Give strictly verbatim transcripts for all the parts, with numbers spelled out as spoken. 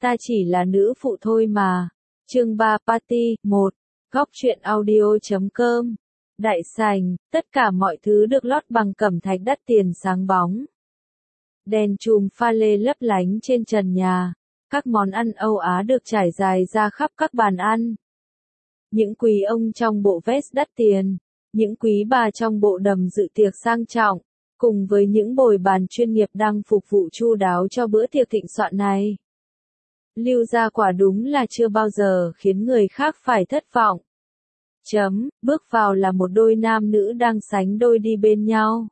ta chỉ là nữ phụ thôi mà. Chương ba Party, một. Góc truyện audio chấm com. Đại sảnh, tất cả mọi thứ được lót bằng cẩm thạch đắt tiền sáng bóng. Đèn chùm pha lê lấp lánh trên trần nhà. Các món ăn Âu Á được trải dài ra khắp các bàn ăn. Những quý ông trong bộ vest đắt tiền, những quý bà trong bộ đầm dự tiệc sang trọng, cùng với những bồi bàn chuyên nghiệp đang phục vụ chu đáo cho bữa tiệc thịnh soạn này. Lưu gia quả đúng là chưa bao giờ khiến người khác phải thất vọng. Chấm, bước vào là một đôi nam nữ đang sánh đôi đi bên nhau.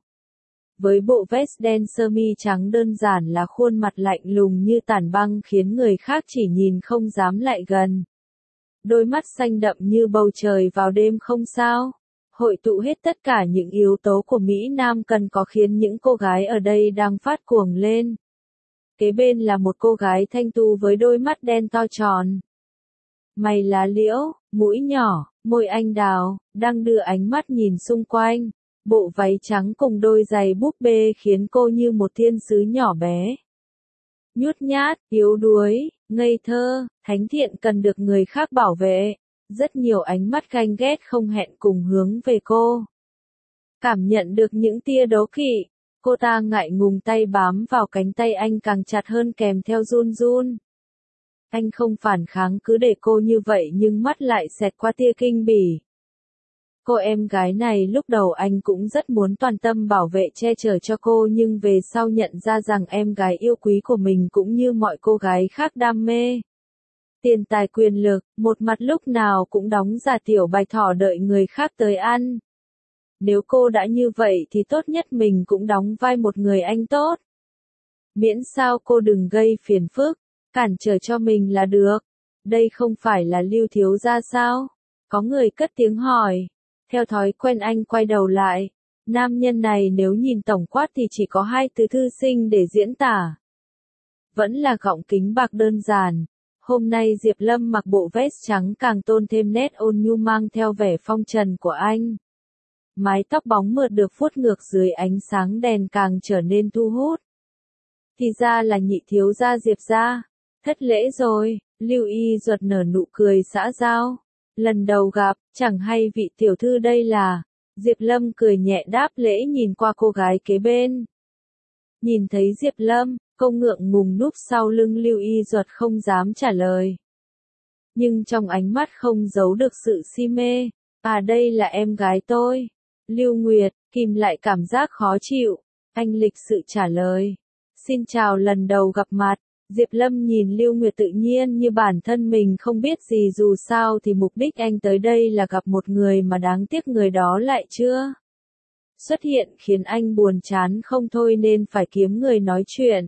Với bộ vest đen sơ mi trắng đơn giản là khuôn mặt lạnh lùng như tảng băng khiến người khác chỉ nhìn không dám lại gần. Đôi mắt xanh đậm như bầu trời vào đêm không sao. Hội tụ hết tất cả những yếu tố của Mỹ Nam cần có khiến những cô gái ở đây đang phát cuồng lên. Kế bên là một cô gái thanh tu với đôi mắt đen to tròn. Mày lá liễu, mũi nhỏ, môi anh đào, đang đưa ánh mắt nhìn xung quanh. Bộ váy trắng cùng đôi giày búp bê khiến cô như một thiên sứ nhỏ bé. Nhút nhát, yếu đuối, ngây thơ, thánh thiện cần được người khác bảo vệ. Rất nhiều ánh mắt ganh ghét không hẹn cùng hướng về cô. Cảm nhận được những tia đố kỵ, cô ta ngại ngùng tay bám vào cánh tay anh càng chặt hơn kèm theo run run. Anh không phản kháng cứ để cô như vậy nhưng mắt lại xẹt qua tia kinh bỉ. Cô em gái này lúc đầu anh cũng rất muốn toàn tâm bảo vệ che chở cho cô nhưng về sau nhận ra rằng em gái yêu quý của mình cũng như mọi cô gái khác đam mê. Tiền tài quyền lực, một mặt lúc nào cũng đóng giả tiểu bạch thỏ đợi người khác tới ăn. Nếu cô đã như vậy thì tốt nhất mình cũng đóng vai một người anh tốt. Miễn sao cô đừng gây phiền phức, cản trở cho mình là được. Đây không phải là Lưu thiếu gia sao? Có người cất tiếng hỏi. Theo thói quen anh quay đầu lại. Nam nhân này nếu nhìn tổng quát thì chỉ có hai từ thư sinh để diễn tả. Vẫn là gọng kính bạc đơn giản. Hôm nay Diệp Lâm mặc bộ vest trắng càng tôn thêm nét ôn nhu mang theo vẻ phong trần của anh. Mái tóc bóng mượt được vuốt ngược dưới ánh sáng đèn càng trở nên thu hút. Thì ra là nhị thiếu gia Diệp gia. Thất lễ rồi, Lưu Y Duật nở nụ cười xã giao. Lần đầu gặp, chẳng hay vị tiểu thư đây là. Diệp Lâm cười nhẹ đáp lễ nhìn qua cô gái kế bên. Nhìn thấy Diệp Lâm, cô ngượng ngùng núp sau lưng Lưu Y Duật không dám trả lời. Nhưng trong ánh mắt không giấu được sự si mê. À đây là em gái tôi. Lưu Nguyệt, kìm lại cảm giác khó chịu. Anh lịch sự trả lời. Xin chào lần đầu gặp mặt. Diệp Lâm nhìn Lưu Nguyệt tự nhiên như bản thân mình không biết gì dù sao thì mục đích anh tới đây là gặp một người mà đáng tiếc người đó lại chưa xuất hiện khiến anh buồn chán không thôi nên phải kiếm người nói chuyện.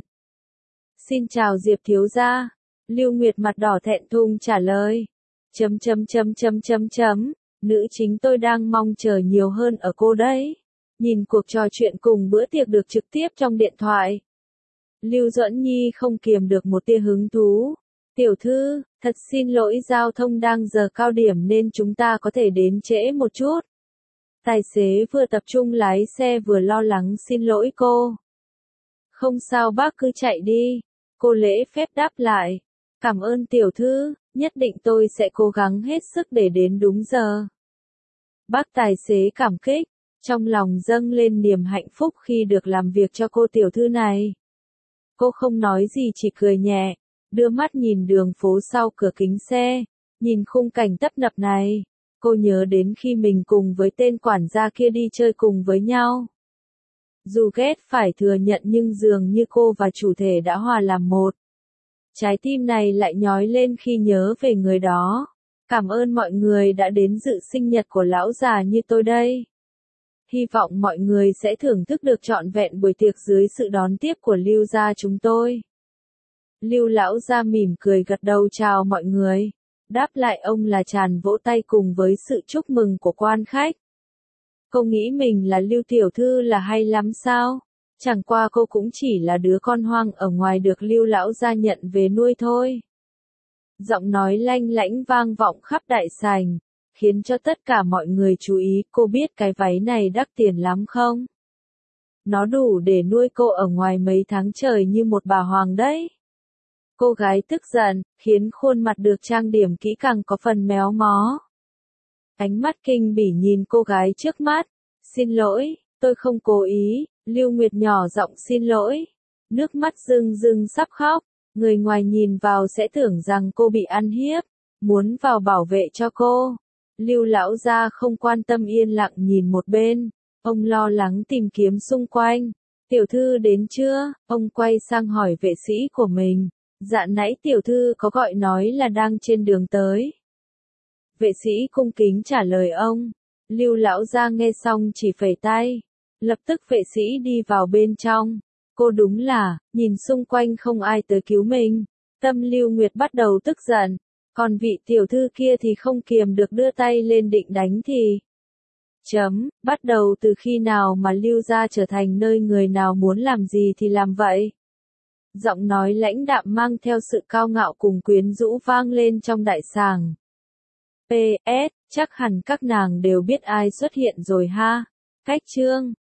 Xin chào Diệp thiếu gia. Lưu Nguyệt mặt đỏ thẹn thùng trả lời. Chấm chấm chấm chấm chấm chấm. Nữ chính tôi đang mong chờ nhiều hơn ở cô đấy. Nhìn cuộc trò chuyện cùng bữa tiệc được trực tiếp trong điện thoại. Lưu Duẫn Nhi không kiềm được một tia hứng thú. Tiểu thư, thật xin lỗi giao thông đang giờ cao điểm nên chúng ta có thể đến trễ một chút. Tài xế vừa tập trung lái xe vừa lo lắng xin lỗi cô. Không sao bác cứ chạy đi. Cô lễ phép đáp lại. Cảm ơn tiểu thư, nhất định tôi sẽ cố gắng hết sức để đến đúng giờ. Bác tài xế cảm kích, trong lòng dâng lên niềm hạnh phúc khi được làm việc cho cô tiểu thư này. Cô không nói gì chỉ cười nhẹ, đưa mắt nhìn đường phố sau cửa kính xe, nhìn khung cảnh tấp nập này. Cô nhớ đến khi mình cùng với tên quản gia kia đi chơi cùng với nhau. Dù ghét phải thừa nhận nhưng dường như cô và chủ thể đã hòa làm một. Trái tim này lại nhói lên khi nhớ về người đó. Cảm ơn mọi người đã đến dự sinh nhật của lão già như tôi đây. Hy vọng mọi người sẽ thưởng thức được trọn vẹn buổi tiệc dưới sự đón tiếp của Lưu gia chúng tôi. Lưu lão gia mỉm cười gật đầu chào mọi người. Đáp lại ông là tràn vỗ tay cùng với sự chúc mừng của quan khách. Cô nghĩ mình là Lưu tiểu thư là hay lắm sao? Chẳng qua cô cũng chỉ là đứa con hoang ở ngoài được Lưu lão gia nhận về nuôi thôi. Giọng nói lanh lãnh vang vọng khắp đại sảnh, khiến cho tất cả mọi người chú ý. Cô biết cái váy này đắt tiền lắm không? Nó đủ để nuôi cô ở ngoài mấy tháng trời như một bà hoàng đấy. Cô gái tức giận, khiến khuôn mặt được trang điểm kỹ càng có phần méo mó. Ánh mắt kinh bỉ nhìn cô gái trước mắt. Xin lỗi, tôi không cố ý, Lưu Nguyệt nhỏ giọng xin lỗi. Nước mắt rưng rưng sắp khóc, người ngoài nhìn vào sẽ tưởng rằng cô bị ăn hiếp, muốn vào bảo vệ cho cô. Lưu lão gia không quan tâm yên lặng nhìn một bên, ông lo lắng tìm kiếm xung quanh. Tiểu thư đến chưa? Ông quay sang hỏi vệ sĩ của mình. Dạ nãy tiểu thư có gọi nói là đang trên đường tới. Vệ sĩ cung kính trả lời ông. Lưu lão gia nghe xong chỉ phẩy tay. Lập tức vệ sĩ đi vào bên trong. Cô đúng là, nhìn xung quanh không ai tới cứu mình. Tâm Lưu Nguyệt bắt đầu tức giận. Còn vị tiểu thư kia thì không kiềm được đưa tay lên định đánh thì. Chấm, bắt đầu từ khi nào mà Lưu gia trở thành nơi người nào muốn làm gì thì làm vậy. Giọng nói lãnh đạm mang theo sự cao ngạo cùng quyến rũ vang lên trong đại sảnh. pê ét, chắc hẳn các nàng đều biết ai xuất hiện rồi ha. Cách chương